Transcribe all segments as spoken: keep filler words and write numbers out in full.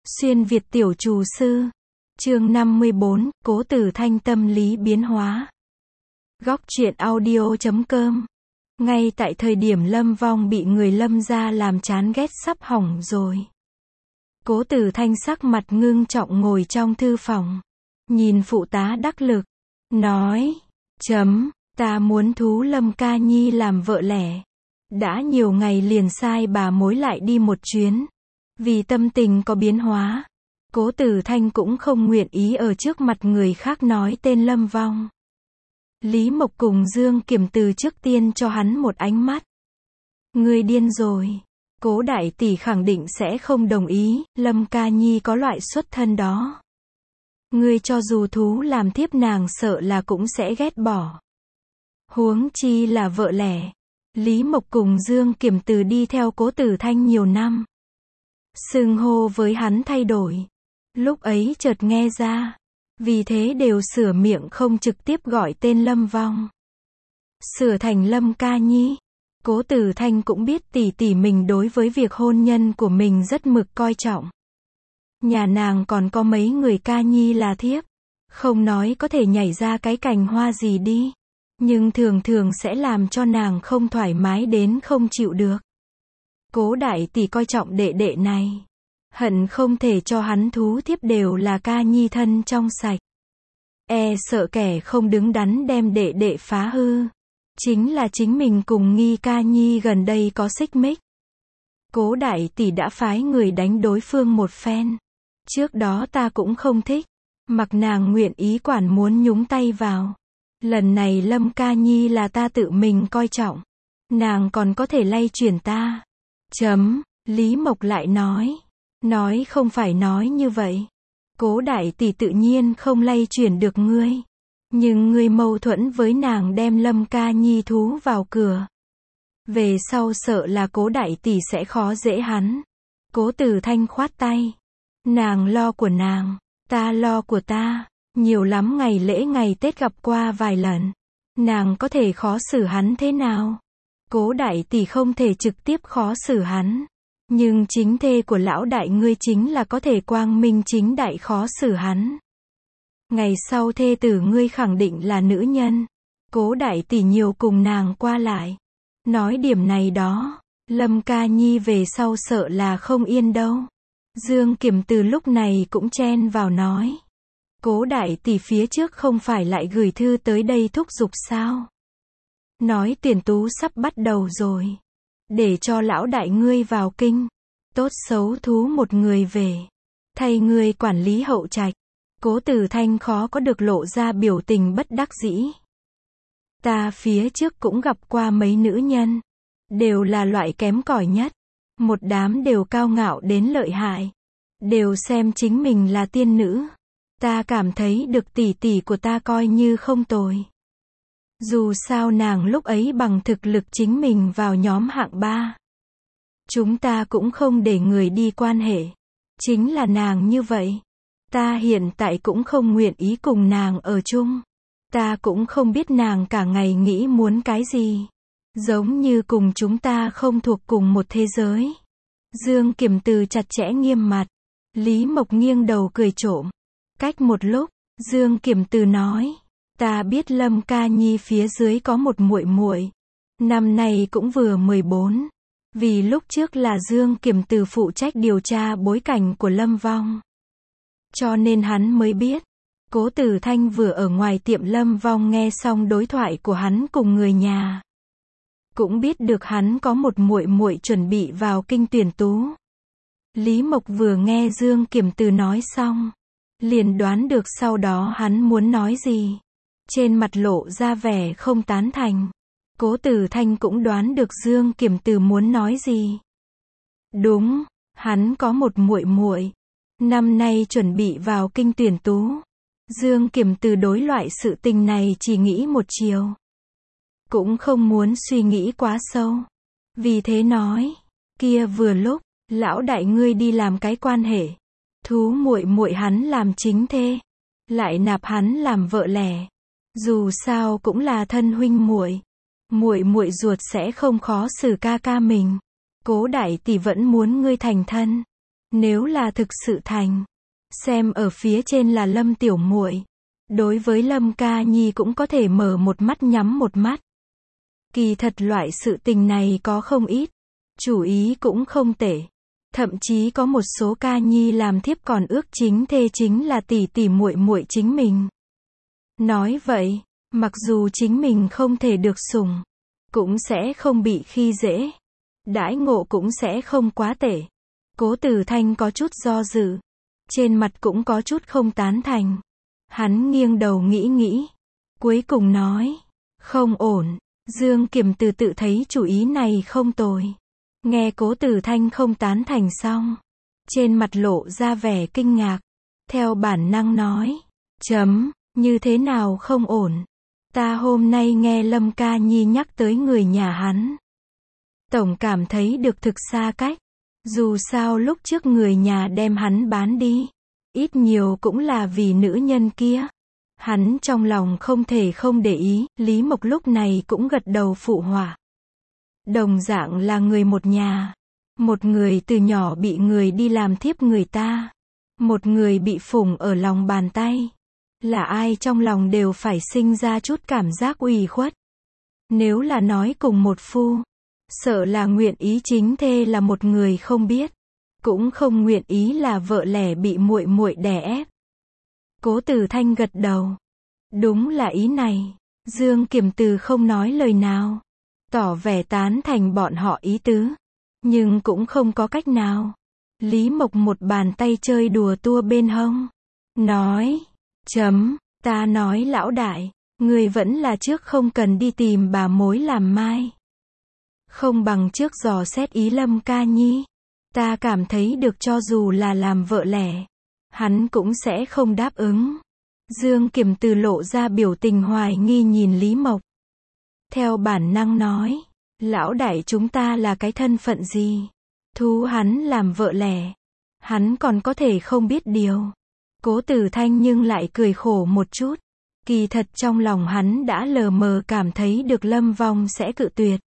Xuyên Việt tiểu trù sư. Chương năm mươi bốn, Cố Tử Thanh tâm lý biến hóa. Góc truyện audio chấm com. Ngay tại thời điểm Lâm Vong bị người Lâm gia làm chán ghét sắp hỏng rồi. Cố Tử Thanh sắc mặt ngưng trọng ngồi trong thư phòng. Nhìn phụ tá đắc lực. Nói. Chấm. Ta muốn thú Lâm Ca Nhi làm vợ lẽ. Đã nhiều ngày liền sai bà mối lại đi một chuyến. Vì tâm tình có biến hóa. Cố Tử Thanh cũng không nguyện ý ở trước mặt người khác nói tên Lâm Vong. Lý Mộc cùng Dương Kiểm từ trước tiên cho hắn một ánh mắt. Ngươi điên rồi. Cố đại tỷ khẳng định sẽ không đồng ý, Lâm Ca Nhi có loại xuất thân đó. Ngươi cho dù thú làm thiếp nàng sợ là cũng sẽ ghét bỏ. Huống chi là vợ lẽ. Lý Mộc cùng Dương Kiểm từ đi theo Cố Tử Thanh nhiều năm. Xưng hô với hắn thay đổi. Lúc ấy chợt nghe ra. Vì thế đều sửa miệng không trực tiếp gọi tên Lâm Vong. Sửa thành Lâm Ca Nhi. Cố Tử Thanh cũng biết tỷ tỷ mình đối với việc hôn nhân của mình rất mực coi trọng. Nhà nàng còn có mấy người ca nhi là thiếp. Không nói có thể nhảy ra cái cành hoa gì đi. Nhưng thường thường sẽ làm cho nàng không thoải mái đến không chịu được. Cố đại tỷ coi trọng đệ đệ này. Hận không thể cho hắn thú thiếp đều là ca nhi thân trong sạch. E sợ kẻ không đứng đắn đem đệ đệ phá hư. Chính là chính mình cùng Nghi Ca Nhi gần đây có xích mích. Cố đại tỷ đã phái người đánh đối phương một phen. Trước đó ta cũng không thích. Mặc nàng nguyện ý quản muốn nhúng tay vào. Lần này Lâm Ca Nhi là ta tự mình coi trọng. Nàng còn có thể lay chuyển ta. Chấm. Lý Mộc lại nói. Nói không phải nói như vậy. Cố đại tỷ tự nhiên không lay chuyển được ngươi. Nhưng ngươi mâu thuẫn với nàng đem Lâm Ca Nhi thú vào cửa. Về sau sợ là cố đại tỷ sẽ khó dễ hắn. Cố Tử Thanh khoát tay. Nàng lo của nàng. Ta lo của ta. Nhiều lắm ngày lễ ngày Tết gặp qua vài lần. Nàng có thể khó xử hắn thế nào? Cố đại tỷ không thể trực tiếp khó xử hắn. Nhưng chính thê của lão đại ngươi chính là có thể quang minh chính đại khó xử hắn. Ngày sau thê tử ngươi khẳng định là nữ nhân. Cố đại tỷ nhiều cùng nàng qua lại. Nói điểm này đó. Lâm Ca Nhi về sau sợ là không yên đâu. Dương Kiểm từ lúc này cũng chen vào nói. Cố đại tỷ phía trước không phải lại gửi thư tới đây thúc giục sao? Nói tuyển tú sắp bắt đầu rồi. Để cho lão đại ngươi vào kinh. Tốt xấu thú một người về. Thay ngươi quản lý hậu trạch. Cố Tử Thanh khó có được lộ ra biểu tình bất đắc dĩ. Ta phía trước cũng gặp qua mấy nữ nhân. Đều là loại kém cỏi nhất. Một đám đều cao ngạo đến lợi hại. Đều xem chính mình là tiên nữ. Ta cảm thấy được tỷ tỷ của ta coi như không tồi. Dù sao nàng lúc ấy bằng thực lực chính mình vào nhóm hạng ba. Chúng ta cũng không để người đi quan hệ. Chính là nàng như vậy. Ta hiện tại cũng không nguyện ý cùng nàng ở chung. Ta cũng không biết nàng cả ngày nghĩ muốn cái gì. Giống như cùng chúng ta không thuộc cùng một thế giới. Dương Kiểm từ chặt chẽ nghiêm mặt. Lý Mộc nghiêng đầu cười trộm. Cách một lúc, Dương Kiểm từ nói. Ta biết Lâm Ca Nhi phía dưới có một muội muội. Năm nay cũng vừa mười bốn. Vì lúc trước là Dương Kiểm từ phụ trách điều tra bối cảnh của Lâm Vong. Cho nên hắn mới biết. Cố Tử Thanh vừa ở ngoài tiệm Lâm Vong nghe xong đối thoại của hắn cùng người nhà. Cũng biết được hắn có một muội muội chuẩn bị vào kinh tuyển tú. Lý Mộc vừa nghe Dương Kiểm từ nói xong. Liền đoán được sau đó hắn muốn nói gì. Trên mặt lộ ra vẻ không tán thành. Cố Tử Thanh cũng đoán được Dương Kiểm từ muốn nói gì. Đúng, hắn có một muội muội. Năm nay chuẩn bị vào kinh tuyển tú. Dương Kiểm từ đối loại sự tình này chỉ nghĩ một chiều. Cũng không muốn suy nghĩ quá sâu. Vì thế nói, kia vừa lúc, lão đại ngươi đi làm cái quan hệ. Thú muội muội hắn làm chính thê. Lại nạp hắn làm vợ lẽ. Dù sao cũng là thân huynh muội. Muội muội ruột sẽ không khó xử ca ca mình. Cố đại tỷ vẫn muốn ngươi thành thân. Nếu là thực sự thành, xem ở phía trên là Lâm tiểu muội, đối với Lâm ca nhi cũng có thể mở một mắt nhắm một mắt. Kỳ thật loại sự tình này có không ít, chủ ý cũng không tệ. Thậm chí có một số ca nhi làm thiếp còn ước chính thê chính là tỷ tỷ muội muội chính mình. Nói vậy, mặc dù chính mình không thể được sủng, cũng sẽ không bị khi dễ, đãi ngộ cũng sẽ không quá tệ. Cố Tử Thanh có chút do dự, trên mặt cũng có chút không tán thành. Hắn nghiêng đầu nghĩ nghĩ, cuối cùng nói, không ổn. Dương Kiềm Từ tự thấy chủ ý này không tồi. Nghe Cố Tử Thanh không tán thành xong, trên mặt lộ ra vẻ kinh ngạc, theo bản năng nói, chấm, như thế nào không ổn? Ta hôm nay nghe Lâm ca nhi nhắc tới người nhà hắn, tổng cảm thấy được thực xa cách. Dù sao lúc trước người nhà đem hắn bán đi, ít nhiều cũng là vì nữ nhân kia. Hắn trong lòng không thể không để ý, Lý Mộc lúc này cũng gật đầu phụ họa. Đồng dạng là người một nhà. Một người từ nhỏ bị người đi làm thiếp người ta. Một người bị phủng ở lòng bàn tay. Là ai trong lòng đều phải sinh ra chút cảm giác ủy khuất. Nếu là nói cùng một phu, sợ là nguyện ý chính thê là một người không biết, cũng không nguyện ý là vợ lẽ bị muội muội đè ép. Cố Tử Thanh gật đầu. Đúng là ý này. Dương Kiềm Từ không nói lời nào, tỏ vẻ tán thành bọn họ ý tứ, nhưng cũng không có cách nào. Lý Mộc một bàn tay chơi đùa tua bên hông, nói, chấm, ta nói lão đại, người vẫn là trước không cần đi tìm bà mối làm mai. Không bằng trước dò xét ý Lâm ca nhi. Ta cảm thấy được cho dù là làm vợ lẽ, hắn cũng sẽ không đáp ứng. Dương Kiềm Từ lộ ra biểu tình hoài nghi nhìn Lý Mộc. Theo bản năng nói, lão đại chúng ta là cái thân phận gì? Thú hắn làm vợ lẽ, hắn còn có thể không biết điều. Cố Tử Thanh nhưng lại cười khổ một chút. Kỳ thật trong lòng hắn đã lờ mờ cảm thấy được Lâm Vong sẽ cự tuyệt.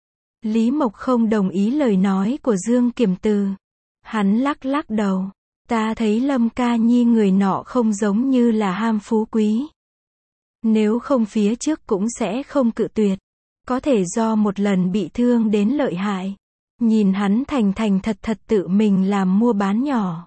Lý Mộc không đồng ý lời nói của Dương Kiềm Từ. Hắn lắc lắc đầu. Ta thấy Lâm ca nhi người nọ không giống như là ham phú quý. Nếu không phía trước cũng sẽ không cự tuyệt. Có thể do một lần bị thương đến lợi hại. Nhìn hắn thành thành thật thật tự mình làm mua bán nhỏ.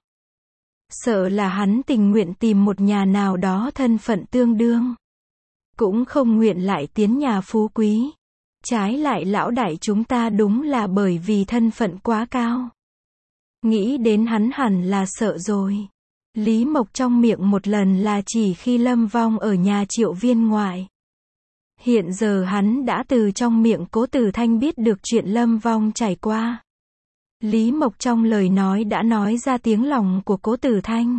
Sợ là hắn tình nguyện tìm một nhà nào đó thân phận tương đương. Cũng không nguyện lại tiến nhà phú quý. Trái lại lão đại chúng ta đúng là bởi vì thân phận quá cao. Nghĩ đến hắn hẳn là sợ rồi. Lý Mộc trong miệng một lần là chỉ khi Lâm Vong ở nhà Triệu Viên ngoại. Hiện giờ hắn đã từ trong miệng Cố Tử Thanh biết được chuyện Lâm Vong trải qua. Lý Mộc trong lời nói đã nói ra tiếng lòng của Cố Tử Thanh.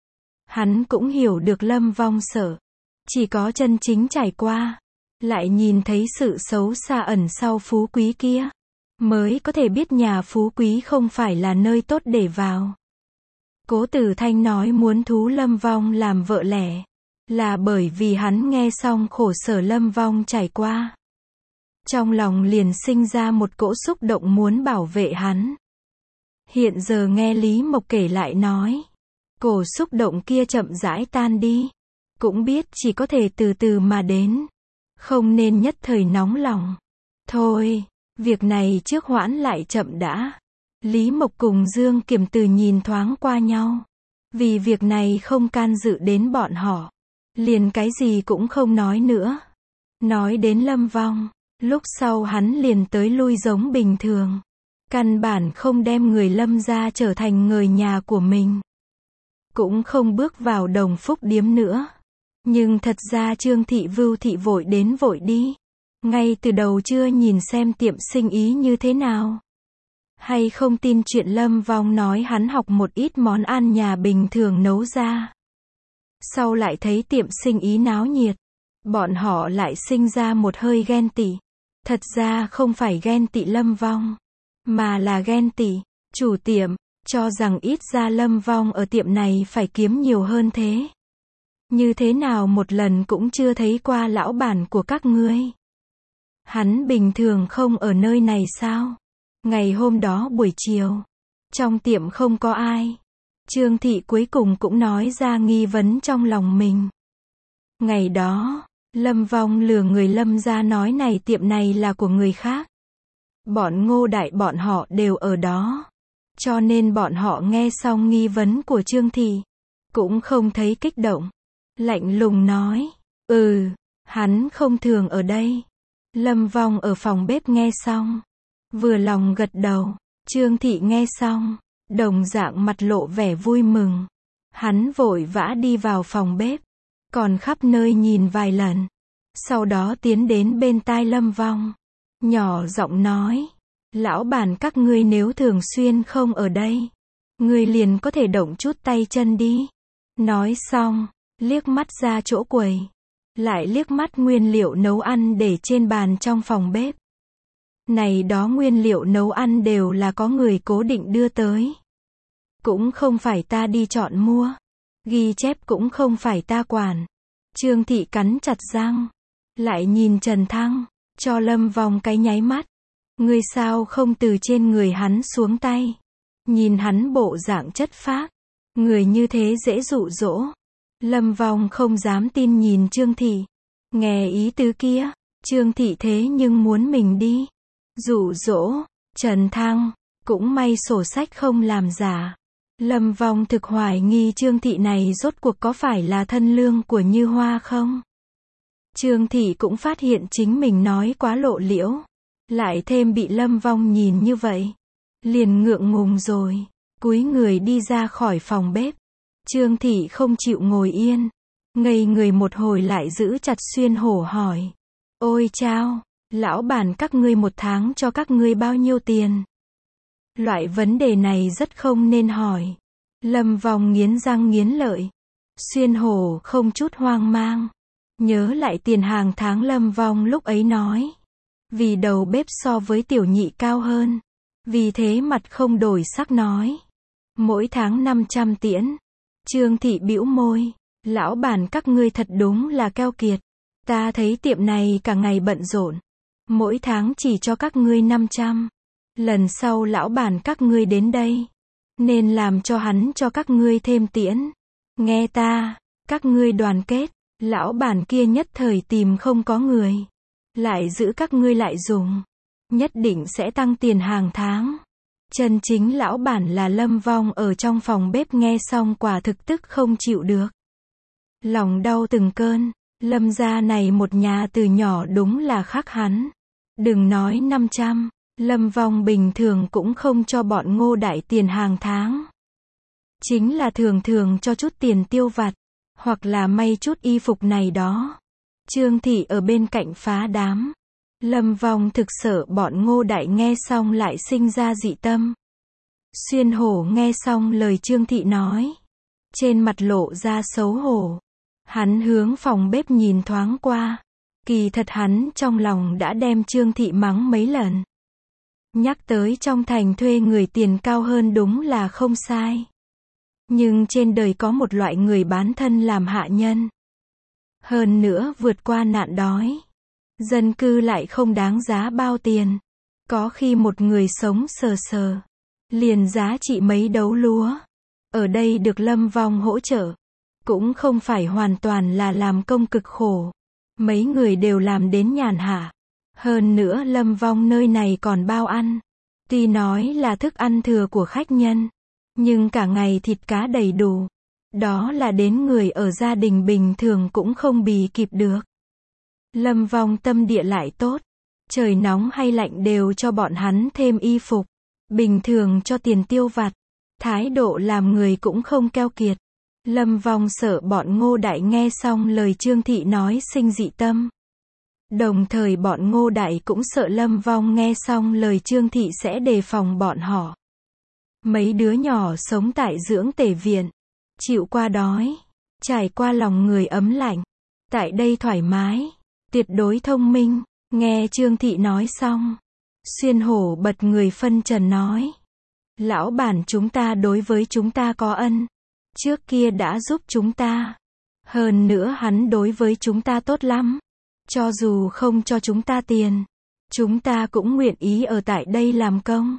Hắn cũng hiểu được Lâm Vong sợ. Chỉ có chân chính trải qua, lại nhìn thấy sự xấu xa ẩn sau phú quý kia, mới có thể biết nhà phú quý không phải là nơi tốt để vào. Cố Tử Thanh nói muốn thú Lâm Vong làm vợ lẽ, là bởi vì hắn nghe xong khổ sở Lâm Vong trải qua. Trong lòng liền sinh ra một cỗ xúc động muốn bảo vệ hắn. Hiện giờ nghe Lý Mộc kể lại nói, cổ xúc động kia chậm rãi tan đi. Cũng biết chỉ có thể từ từ mà đến. Không nên nhất thời nóng lòng. Thôi, việc này trước hoãn lại chậm đã. Lý Mộc cùng Dương Kiềm Từ nhìn thoáng qua nhau. Vì việc này không can dự đến bọn họ. Liền cái gì cũng không nói nữa. Nói đến Lâm Vong, lúc sau hắn liền tới lui giống bình thường. Căn bản không đem người Lâm gia trở thành người nhà của mình. Cũng không bước vào Đồng Phúc điếm nữa. Nhưng thật ra Trương Thị Vưu Thị vội đến vội đi. Ngay từ đầu chưa nhìn xem tiệm sinh ý như thế nào. Hay không tin chuyện Lâm Vong nói hắn học một ít món ăn nhà bình thường nấu ra. Sau lại thấy tiệm sinh ý náo nhiệt. Bọn họ lại sinh ra một hơi ghen tị. Thật ra không phải ghen tị Lâm Vong, mà là ghen tị chủ tiệm, cho rằng ít ra Lâm Vong ở tiệm này phải kiếm nhiều hơn thế. Như thế nào một lần cũng chưa thấy qua lão bản của các ngươi. Hắn bình thường không ở nơi này sao? Ngày hôm đó buổi chiều, Trong tiệm không có ai. Trương Thị cuối cùng cũng nói ra nghi vấn trong lòng mình. Ngày đó, Lâm Vong lừa người Lâm ra nói này tiệm này là của người khác. Bọn Ngô Đại bọn họ đều ở đó. Cho nên bọn họ nghe xong nghi vấn của Trương Thị, cũng không thấy kích động. Lạnh lùng nói, ừ, hắn không thường ở đây. Lâm Vong ở phòng bếp nghe xong, vừa lòng gật đầu. Trương Thị nghe xong, đồng dạng mặt lộ vẻ vui mừng. Hắn vội vã đi vào phòng bếp, còn khắp nơi nhìn vài lần. Sau đó tiến đến bên tai Lâm Vong, nhỏ giọng nói, lão bản các ngươi nếu thường xuyên không ở đây, ngươi liền có thể động chút tay chân đi. Nói xong, liếc mắt ra chỗ quầy, lại liếc mắt nguyên liệu nấu ăn để trên bàn trong phòng bếp. Này đó nguyên liệu nấu ăn đều là có người cố định đưa tới. Cũng không phải ta đi chọn mua. Ghi chép cũng không phải ta quản. Trương Thị cắn chặt răng, lại nhìn Trần Thăng, cho Lâm Vong cái nháy mắt. Ngươi sao không từ trên người hắn xuống tay? Nhìn hắn bộ dạng chất phác, người như thế dễ dụ dỗ. Lâm Vong không dám tin nhìn Trương Thị. Nghe ý tứ kia, Trương Thị thế nhưng muốn mình đi dụ dỗ. Trần Thăng, cũng may sổ sách không làm giả. Lâm Vong thực hoài nghi Trương Thị này rốt cuộc có phải là thân lương của Như Hoa không? Trương Thị cũng phát hiện chính mình nói quá lộ liễu. Lại thêm bị Lâm Vong nhìn như vậy, liền ngượng ngùng rồi, cúi người đi ra khỏi phòng bếp. Trương Thị không chịu ngồi yên, ngây người một hồi lại giữ chặt Xuyên Hổ hỏi. Ôi chao, lão bản các ngươi một tháng cho các ngươi bao nhiêu tiền? Loại vấn đề này rất không nên hỏi. Lâm Vong nghiến răng nghiến lợi. Xuyên Hổ không chút hoang mang, nhớ lại tiền hàng tháng Lâm Vong lúc ấy nói. Vì đầu bếp so với tiểu nhị cao hơn. Vì thế mặt không đổi sắc nói. Mỗi tháng năm trăm tiễn. Trương Thị bĩu môi. Lão bản các ngươi thật đúng là keo kiệt. Ta thấy tiệm này cả ngày bận rộn. Mỗi tháng chỉ cho các ngươi năm trăm. Lần sau lão bản các ngươi đến đây, nên làm cho hắn cho các ngươi thêm tiễn. Nghe ta, các ngươi đoàn kết. Lão bản kia nhất thời tìm không có người, lại giữ các ngươi lại dùng, nhất định sẽ tăng tiền hàng tháng. Chân chính lão bản là Lâm Vong ở trong phòng bếp nghe xong quả thực tức không chịu được. Lòng đau từng cơn. Lâm gia này một nhà từ nhỏ đúng là khác hắn. Đừng nói năm trăm, Lâm Vong bình thường cũng không cho bọn Ngô Đại tiền hàng tháng. Chính là thường thường cho chút tiền tiêu vặt, hoặc là may chút y phục này đó. Trương Thị ở bên cạnh phá đám. Lâm Vong thực sợ bọn Ngô Đại nghe xong lại sinh ra dị tâm. Xuyên Hổ nghe xong lời Trương Thị nói, trên mặt lộ ra xấu hổ. Hắn hướng phòng bếp nhìn thoáng qua. Kỳ thật hắn trong lòng đã đem Trương Thị mắng mấy lần. Nhắc tới trong thành thuê người tiền cao hơn đúng là không sai. Nhưng trên đời có một loại người bán thân làm hạ nhân. Hơn nữa vượt qua nạn đói. Dân cư lại không đáng giá bao tiền. Có khi một người sống sờ sờ, liền giá trị mấy đấu lúa. Ở đây được Lâm Vong hỗ trợ. Cũng không phải hoàn toàn là làm công cực khổ. Mấy người đều làm đến nhàn hạ. Hơn nữa Lâm Vong nơi này còn bao ăn. Tuy nói là thức ăn thừa của khách nhân, nhưng cả ngày thịt cá đầy đủ. Đó là đến người ở gia đình bình thường cũng không bì kịp được. Lâm Vong tâm địa lại tốt. Trời nóng hay lạnh đều cho bọn hắn thêm y phục. Bình thường cho tiền tiêu vặt. Thái độ làm người cũng không keo kiệt. Lâm Vong sợ bọn Ngô Đại nghe xong lời Trương Thị nói sinh dị tâm. Đồng thời bọn Ngô Đại cũng sợ Lâm Vong nghe xong lời Trương Thị sẽ đề phòng bọn họ. Mấy đứa nhỏ sống tại dưỡng tể viện, chịu qua đói, trải qua lòng người ấm lạnh. Tại đây thoải mái, tuyệt đối thông minh. Nghe Trương Thị nói xong, Xuyên Hổ bật người phân trần nói. Lão bản chúng ta đối với chúng ta có ân. Trước kia đã giúp chúng ta. Hơn nữa hắn đối với chúng ta tốt lắm. Cho dù không cho chúng ta tiền, chúng ta cũng nguyện ý ở tại đây làm công.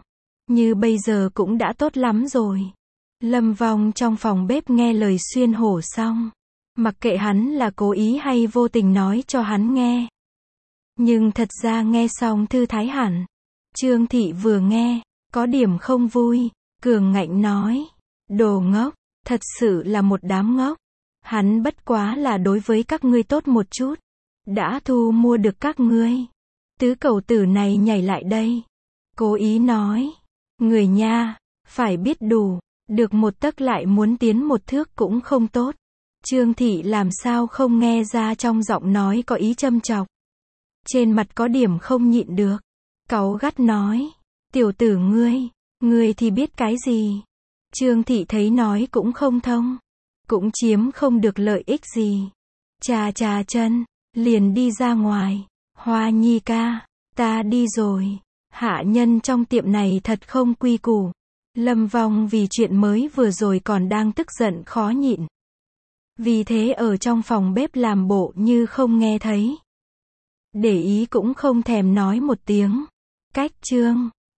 Như bây giờ cũng đã tốt lắm rồi. Lâm Vong trong phòng bếp nghe lời xuyên hổ xong. Mặc kệ hắn là cố ý hay vô tình nói cho hắn nghe. Nhưng thật ra nghe xong thư thái hẳn. Trương Thị vừa nghe, có điểm không vui, cường ngạnh nói. Đồ ngốc, thật sự là một đám ngốc. Hắn bất quá là đối với các ngươi tốt một chút. Đã thu mua được các ngươi. Tứ cầu tử này nhảy lại đây. Cố ý nói. Người nha, phải biết đủ. Được một tấc lại muốn tiến một thước cũng không tốt. Trương Thị làm sao không nghe ra trong giọng nói có ý châm chọc. Trên mặt có điểm không nhịn được. Cáu gắt nói. Tiểu tử ngươi, ngươi thì biết cái gì. Trương Thị thấy nói cũng không thông. Cũng chiếm không được lợi ích gì. Chà chà chân, liền đi ra ngoài. Hoa Nhi ca, ta đi rồi. Hạ nhân trong tiệm này thật không quy củ. Lâm Vong vì chuyện mới vừa rồi còn đang tức giận khó nhịn. Vì thế ở trong phòng bếp làm bộ như không nghe thấy. Để ý cũng không thèm nói một tiếng. Cách chương